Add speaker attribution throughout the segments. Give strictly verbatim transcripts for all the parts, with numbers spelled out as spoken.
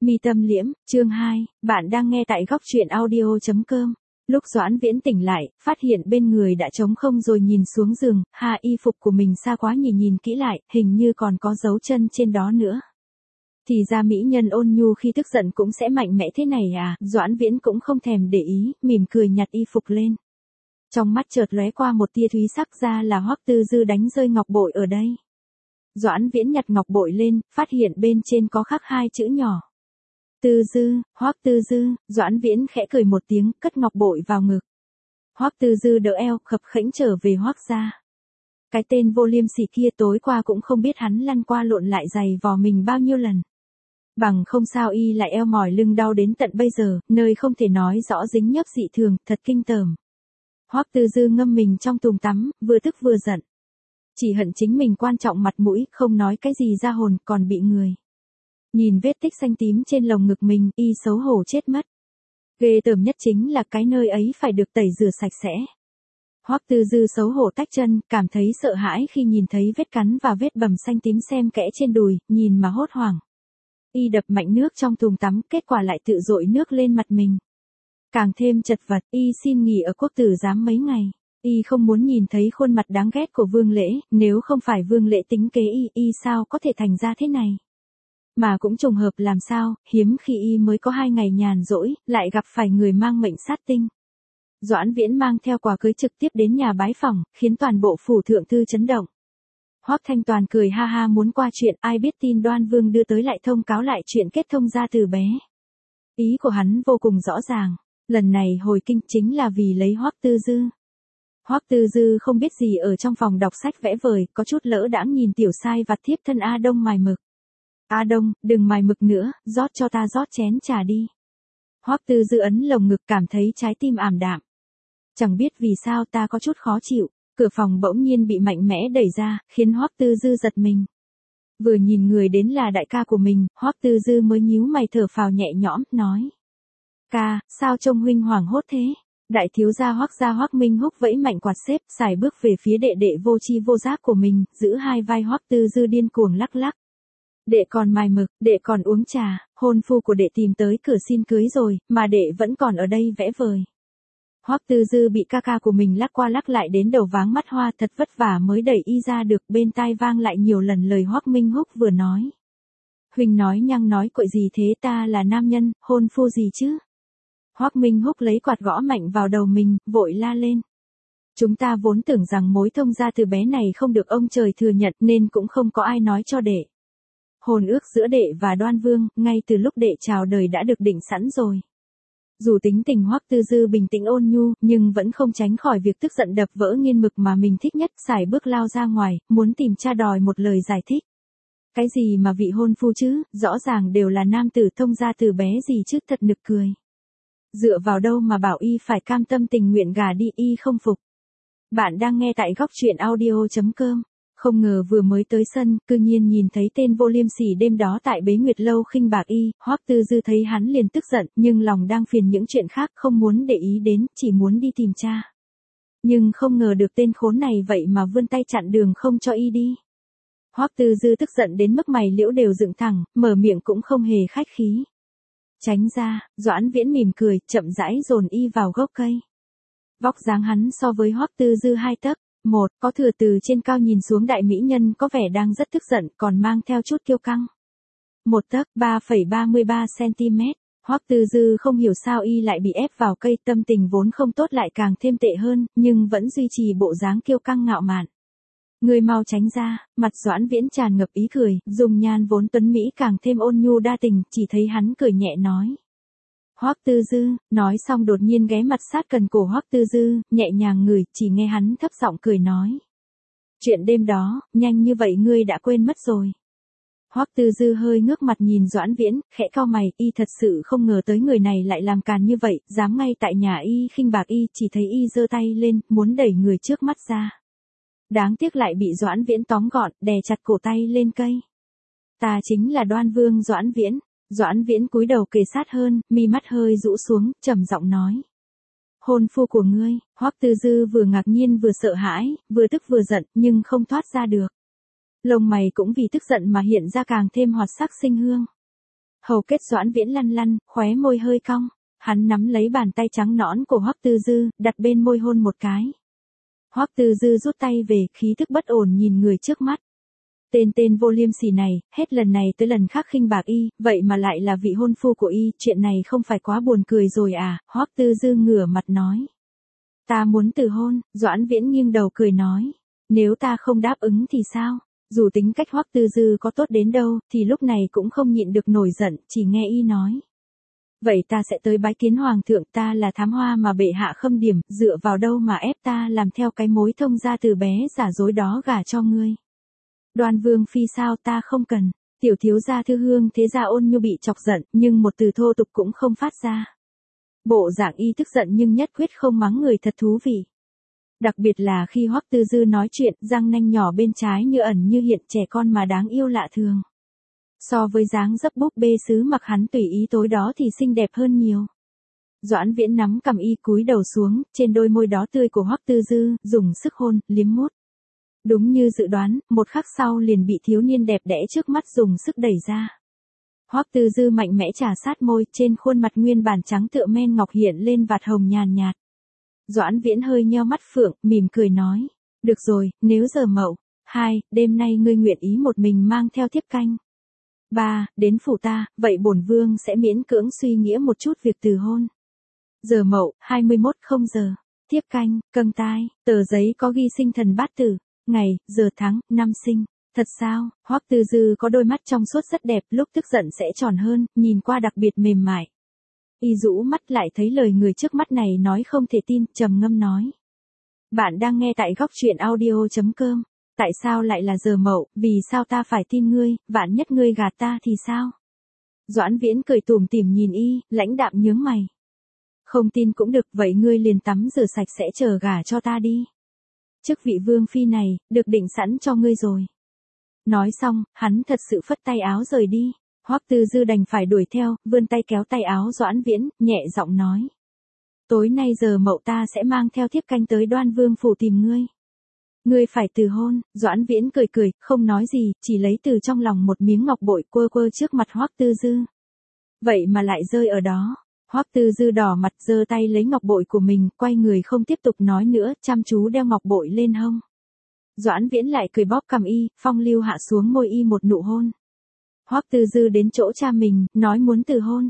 Speaker 1: Mi Tâm Liễm, chương hai, bạn đang nghe tại góc truyện audio chấm com. Lúc Doãn Viễn tỉnh lại, phát hiện bên người đã trống không rồi nhìn xuống giường, ha y phục của mình xa quá nhỉ, nhìn kỹ lại, hình như còn có dấu chân trên đó nữa. Thì ra mỹ nhân ôn nhu khi tức giận cũng sẽ mạnh mẽ thế này à, Doãn Viễn cũng không thèm để ý, mỉm cười nhặt y phục lên. Trong mắt chợt lóe qua một tia thúy sắc, ra là Hoắc Tư Dư đánh rơi ngọc bội ở đây. Doãn Viễn nhặt ngọc bội lên, phát hiện bên trên có khắc hai chữ nhỏ. Tư Dư, Hoắc Tư Dư. Doãn Viễn khẽ cười một tiếng, cất ngọc bội vào ngực. Hoắc Tư Dư đỡ eo, khập khễnh trở về Hoắc gia. Cái tên vô liêm sỉ kia tối qua cũng không biết hắn lăn qua lộn lại giày vò mình bao nhiêu lần. Bằng không sao y lại eo mỏi lưng đau đến tận bây giờ, nơi không thể nói rõ dính nhớp dị thường, thật kinh tởm. Hoắc Tư Dư ngâm mình trong tùng tắm, vừa tức vừa giận. Chỉ hận chính mình quan trọng mặt mũi, không nói cái gì ra hồn, còn bị người. Nhìn vết tích xanh tím trên lồng ngực mình, y xấu hổ chết mất. Ghê tởm nhất chính là cái nơi ấy phải được tẩy rửa sạch sẽ. Hoắc Tư Dư xấu hổ tách chân, cảm thấy sợ hãi khi nhìn thấy vết cắn và vết bầm xanh tím xem kẽ trên đùi, nhìn mà hốt hoảng. Y đập mạnh nước trong thùng tắm, kết quả lại tự dội nước lên mặt mình. Càng thêm chật vật, y xin nghỉ ở quốc tử giám mấy ngày. Y không muốn nhìn thấy khuôn mặt đáng ghét của Vương Lễ, nếu không phải Vương Lễ tính kế y, y sao có thể thành ra thế này. Mà cũng trùng hợp làm sao, hiếm khi y mới có hai ngày nhàn rỗi, lại gặp phải người mang mệnh sát tinh. Doãn Viễn mang theo quà cưới trực tiếp đến nhà bái phỏng, khiến toàn bộ phủ thượng thư chấn động. Hoắc Thanh Toàn cười ha ha muốn qua chuyện, ai biết tin Đoan Vương đưa tới lại thông cáo lại chuyện kết thông gia từ bé. Ý của hắn vô cùng rõ ràng, lần này hồi kinh chính là vì lấy Hoắc Tư Dư. Hoắc Tư Dư không biết gì ở trong phòng đọc sách vẽ vời, có chút lỡ đãng nhìn tiểu sai vặt thiếp thân A Đông mài mực. A Đông, đừng mài mực nữa, rót cho ta rót chén trà đi. Hoắc Tư Dư ấn lồng ngực, cảm thấy trái tim ảm đạm. Chẳng biết vì sao ta có chút khó chịu, cửa phòng bỗng nhiên bị mạnh mẽ đẩy ra, khiến Hoắc Tư Dư giật mình. Vừa nhìn người đến là đại ca của mình, Hoắc Tư Dư mới nhíu mày thở phào nhẹ nhõm, nói. Ca, sao trông huynh hoảng hốt thế? Đại thiếu gia Hoắc gia Hoắc Minh Húc vẫy mạnh quạt xếp, xài bước về phía đệ đệ vô tri vô giác của mình, giữ hai vai Hoắc Tư Dư điên cuồng lắc lắc. Đệ còn mài mực, đệ còn uống trà, hôn phu của đệ tìm tới cửa xin cưới rồi, mà đệ vẫn còn ở đây vẽ vời. Hoắc Tư Dư bị ca ca của mình lắc qua lắc lại đến đầu váng mắt hoa, thật vất vả mới đẩy y ra được, bên tai vang lại nhiều lần lời Hoắc Minh Húc vừa nói. Huynh nói nhăng nói quậy gì thế, ta là nam nhân, hôn phu gì chứ? Hoắc Minh Húc lấy quạt gõ mạnh vào đầu mình, vội la lên. Chúng ta vốn tưởng rằng mối thông gia từ bé này không được ông trời thừa nhận nên cũng không có ai nói cho đệ. Hôn ước giữa đệ và Đoan Vương, ngay từ lúc đệ chào đời đã được định sẵn rồi. Dù tính tình Hoắc Tư Dư bình tĩnh ôn nhu, nhưng vẫn không tránh khỏi việc tức giận đập vỡ nghiên mực mà mình thích nhất, xài bước lao ra ngoài, muốn tìm cha đòi một lời giải thích. Cái gì mà vị hôn phu chứ, rõ ràng đều là nam tử thông gia từ bé gì chứ, thật nực cười. Dựa vào đâu mà bảo y phải cam tâm tình nguyện gả đi, y không phục. Bạn đang nghe tại góc truyện audio chấm com. Không ngờ vừa mới tới sân, cư nhiên nhìn thấy tên vô liêm sỉ đêm đó tại Bế Nguyệt Lâu khinh bạc y, Hoắc Tư Dư thấy hắn liền tức giận, nhưng lòng đang phiền những chuyện khác, không muốn để ý đến, chỉ muốn đi tìm cha. Nhưng không ngờ được tên khốn này vậy mà vươn tay chặn đường không cho y đi. Hoắc Tư Dư tức giận đến mức mày liễu đều dựng thẳng, mở miệng cũng không hề khách khí. Tránh ra, Doãn Viễn mỉm cười, chậm rãi dồn y vào gốc cây. Vóc dáng hắn so với Hoắc Tư Dư hai tấc. Một, có thừa từ trên cao nhìn xuống đại mỹ nhân có vẻ đang rất tức giận, còn mang theo chút kiêu căng. Một tấc, ba phẩy ba mươi ba xăng-ti-mét. Hoắc Tư Dư không hiểu sao y lại bị ép vào cây, tâm tình vốn không tốt lại càng thêm tệ hơn, nhưng vẫn duy trì bộ dáng kiêu căng ngạo mạn. Người mau tránh ra, mặt Doãn Viễn tràn ngập ý cười, dùng nhan vốn tuấn mỹ càng thêm ôn nhu đa tình, chỉ thấy hắn cười nhẹ nói. Hoắc Tư Dư, nói xong đột nhiên ghé mặt sát gần cổ Hoắc Tư Dư, nhẹ nhàng ngửi, chỉ nghe hắn thấp giọng cười nói. Chuyện đêm đó, nhanh như vậy ngươi đã quên mất rồi. Hoắc Tư Dư hơi ngước mặt nhìn Doãn Viễn, khẽ cau mày, y thật sự không ngờ tới người này lại làm càn như vậy, dám ngay tại nhà y khinh bạc y, chỉ thấy y giơ tay lên, muốn đẩy người trước mắt ra. Đáng tiếc lại bị Doãn Viễn tóm gọn, đè chặt cổ tay lên cây. Ta chính là Đoan Vương Doãn Viễn. Doãn Viễn cúi đầu kề sát hơn, mi mắt hơi rũ xuống, trầm giọng nói. Hôn phu của ngươi. Hoắc Tư Dư vừa ngạc nhiên vừa sợ hãi, vừa tức vừa giận, nhưng không thoát ra được. Lông mày cũng vì tức giận mà hiện ra càng thêm hoạt sắc sinh hương. Hầu kết Doãn Viễn lăn lăn, khóe môi hơi cong, hắn nắm lấy bàn tay trắng nõn của Hoắc Tư Dư, đặt bên môi hôn một cái. Hoắc Tư Dư rút tay về, khí thức bất ổn nhìn người trước mắt. Tên tên vô liêm sỉ này, hết lần này tới lần khác khinh bạc y, vậy mà lại là vị hôn phu của y, chuyện này không phải quá buồn cười rồi à? Hoắc Tư Dư ngửa mặt nói. Ta muốn từ hôn. Doãn Viễn nghiêng đầu cười nói. Nếu ta không đáp ứng thì sao? Dù tính cách Hoắc Tư Dư có tốt đến đâu, thì lúc này cũng không nhịn được nổi giận, chỉ nghe y nói. Vậy ta sẽ tới bái kiến hoàng thượng, ta là thám hoa mà bệ hạ khâm điểm, dựa vào đâu mà ép ta làm theo cái mối thông gia từ bé giả dối đó gả cho ngươi. Đoan Vương phi sao, ta không cần. Tiểu thiếu gia Thư Hương thế gia Ôn Nhu bị chọc giận, nhưng một từ thô tục cũng không phát ra. Bộ dạng y tức giận nhưng nhất quyết không mắng người thật thú vị. Đặc biệt là khi Hoắc Tư Dư nói chuyện, răng nanh nhỏ bên trái như ẩn như hiện, trẻ con mà đáng yêu lạ thường. So với dáng dấp búp bê sứ mặc hắn tùy ý tối đó thì xinh đẹp hơn nhiều. Doãn Viễn nắm cầm y cúi đầu xuống, trên đôi môi đó tươi của Hoắc Tư Dư, dùng sức hôn, liếm mút. Đúng như dự đoán, một khắc sau liền bị thiếu niên đẹp đẽ trước mắt dùng sức đẩy ra. Hoắc Tư Dư mạnh mẽ trà sát môi, trên khuôn mặt nguyên bản trắng tựa men ngọc hiện lên vạt hồng nhàn nhạt. Doãn Viễn hơi nheo mắt phượng, mỉm cười nói. Được rồi, nếu giờ Mậu hai, đêm nay ngươi nguyện ý một mình mang theo thiếp canh. ba, đến phủ ta, vậy bổn vương sẽ miễn cưỡng suy nghĩa một chút việc từ hôn. Giờ Mậu, hai mươi mốt không giờ. Thiếp canh, câng tai, tờ giấy có ghi sinh thần bát tử, ngày, giờ tháng, năm sinh. Thật sao? Hoắc Tư Dư có đôi mắt trong suốt rất đẹp, lúc tức giận sẽ tròn hơn, nhìn qua đặc biệt mềm mại. Y rũ mắt lại thấy lời người trước mắt này nói không thể tin, trầm ngâm nói. Bạn đang nghe tại góc truyện audio chấm com. Tại sao lại là giờ Mậu, vì sao ta phải tin ngươi, vạn nhất ngươi gạt ta thì sao? Doãn Viễn cười tủm tỉm nhìn y, lãnh đạm nhướng mày. Không tin cũng được, vậy ngươi liền tắm rửa sạch sẽ chờ gả cho ta đi. Chức vị vương phi này, được định sẵn cho ngươi rồi. Nói xong, hắn thật sự phất tay áo rời đi. Hoắc Tư Dư đành phải đuổi theo, vươn tay kéo tay áo Doãn Viễn, nhẹ giọng nói. Tối nay giờ Mậu ta sẽ mang theo thiếp canh tới Đoan Vương phủ tìm ngươi. Ngươi phải từ hôn. Doãn Viễn cười cười, không nói gì, chỉ lấy từ trong lòng một miếng ngọc bội quơ quơ trước mặt Hoắc Tư Dư. Vậy mà lại rơi ở đó. Hoắc Tư Dư đỏ mặt giơ tay lấy ngọc bội của mình, quay người không tiếp tục nói nữa, chăm chú đeo ngọc bội lên hông. Doãn Viễn lại cười bóp cằm y, phong lưu hạ xuống môi y một nụ hôn. Hoắc Tư Dư đến chỗ cha mình, nói muốn từ hôn.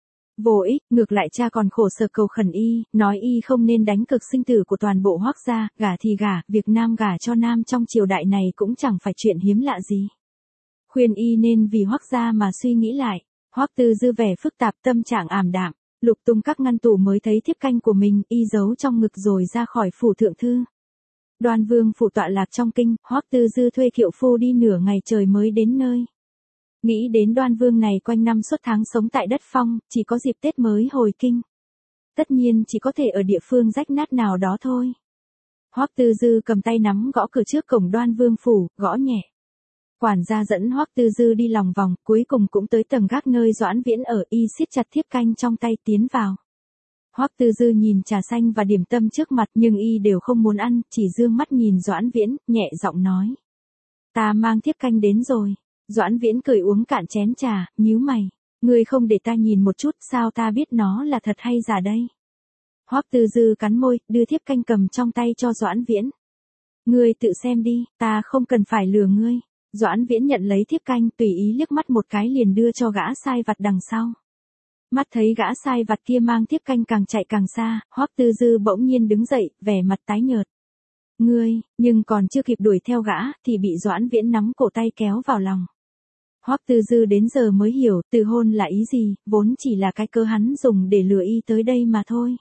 Speaker 1: Vô ích, ngược lại cha còn khổ sở cầu khẩn y, nói y không nên đánh cực sinh tử của toàn bộ Hoắc gia, gả thì gả, việc nam gả cho nam trong triều đại này cũng chẳng phải chuyện hiếm lạ gì. Khuyên y nên vì Hoắc gia mà suy nghĩ lại. Hoắc Tư Dư vẻ phức tạp, tâm trạng ảm đạm, lục tung các ngăn tủ mới thấy thiếp canh của mình, y giấu trong ngực rồi ra khỏi phủ thượng thư. Đoan Vương phủ tọa lạc trong kinh, Hoắc Tư Dư thuê kiệu phu đi nửa ngày trời mới đến nơi. Nghĩ đến Đoan Vương này quanh năm suốt tháng sống tại đất phong, chỉ có dịp Tết mới hồi kinh. Tất nhiên chỉ có thể ở địa phương rách nát nào đó thôi. Hoắc Tư Dư cầm tay nắm gõ cửa trước cổng Đoan Vương phủ, gõ nhẹ. Quản gia dẫn Hoắc Tư Dư đi lòng vòng, cuối cùng cũng tới tầng gác nơi Doãn Viễn ở, y siết chặt thiếp canh trong tay tiến vào. Hoắc Tư Dư nhìn trà xanh và điểm tâm trước mặt nhưng y đều không muốn ăn, chỉ dương mắt nhìn Doãn Viễn, nhẹ giọng nói. Ta mang thiếp canh đến rồi. Doãn Viễn cười uống cạn chén trà, nhíu mày. Ngươi không để ta nhìn một chút, sao ta biết nó là thật hay giả đây? Hoắc Tư Dư cắn môi, đưa thiếp canh cầm trong tay cho Doãn Viễn. Ngươi tự xem đi, ta không cần phải lừa ngươi. Doãn Viễn nhận lấy thiếp canh, tùy ý liếc mắt một cái liền đưa cho gã sai vặt đằng sau. Mắt thấy gã sai vặt kia mang thiếp canh càng chạy càng xa, Hoắc Tư Dư bỗng nhiên đứng dậy, vẻ mặt tái nhợt. Ngươi, nhưng còn chưa kịp đuổi theo gã, thì bị Doãn Viễn nắm cổ tay kéo vào lòng. Hoắc Tư Dư đến giờ mới hiểu, từ hôn là ý gì, vốn chỉ là cái cơ hắn dùng để lừa y tới đây mà thôi.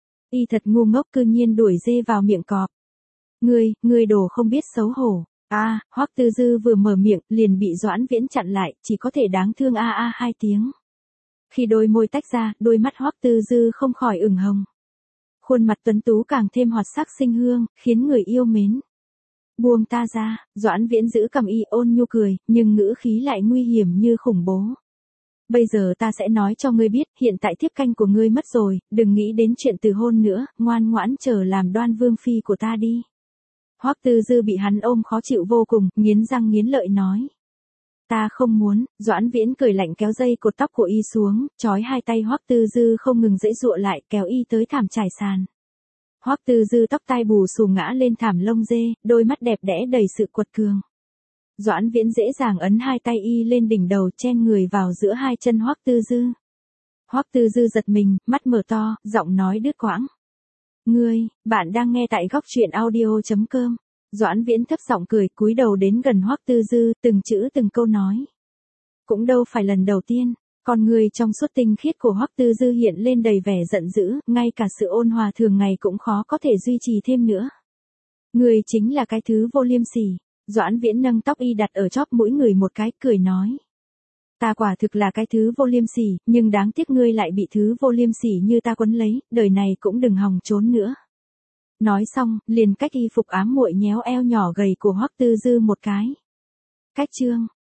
Speaker 1: Y thật ngu ngốc, cư nhiên đuổi dê vào miệng cọp. Ngươi, ngươi đồ không biết xấu hổ. A, à, Hoắc Tư Dư vừa mở miệng, liền bị Doãn Viễn chặn lại, chỉ có thể đáng thương a a hai tiếng. Khi đôi môi tách ra, đôi mắt Hoắc Tư Dư không khỏi ửng hồng. Khuôn mặt tuấn tú càng thêm hoạt sắc xinh hương, khiến người yêu mến. Buông ta ra. Doãn Viễn giữ cầm y, ôn nhu cười, nhưng ngữ khí lại nguy hiểm như khủng bố. Bây giờ ta sẽ nói cho ngươi biết, hiện tại thiếp canh của ngươi mất rồi, đừng nghĩ đến chuyện từ hôn nữa, ngoan ngoãn chờ làm Đoan Vương phi của ta đi. Hoắc Tư Dư bị hắn ôm khó chịu vô cùng, nghiến răng nghiến lợi nói. ta không muốn. Doãn Viễn cười lạnh kéo dây cột tóc của y xuống, trói hai tay Hoắc Tư Dư không ngừng giãy giụa lại, kéo y tới thảm trải sàn. Hoắc Tư Dư tóc tai bù xù ngã lên thảm lông dê, đôi mắt đẹp đẽ đầy sự quật cường. Doãn Viễn dễ dàng ấn hai tay y lên đỉnh đầu, chen người vào giữa hai chân Hoắc Tư Dư. Hoắc Tư Dư giật mình, mắt mở to, giọng nói đứt quãng. Ngươi, bạn đang nghe tại góc truyện audio chấm com. Doãn Viễn thấp giọng cười, cúi đầu đến gần Hoắc Tư Dư, từng chữ từng câu nói. Cũng đâu phải lần đầu tiên, con người trong suốt tinh khiết của Hoắc Tư Dư hiện lên đầy vẻ giận dữ, ngay cả sự ôn hòa thường ngày cũng khó có thể duy trì thêm nữa. Ngươi chính là cái thứ vô liêm sỉ. Doãn Viễn nâng tóc y đặt ở chóp mũi người một cái, cười nói. Ta quả thực là cái thứ vô liêm sỉ, nhưng đáng tiếc ngươi lại bị thứ vô liêm sỉ như ta quấn lấy, đời này cũng đừng hòng trốn nữa. Nói xong, liền cách y phục ám muội nhéo eo nhỏ gầy của Hoắc Tư Dư một cái. Cách chương.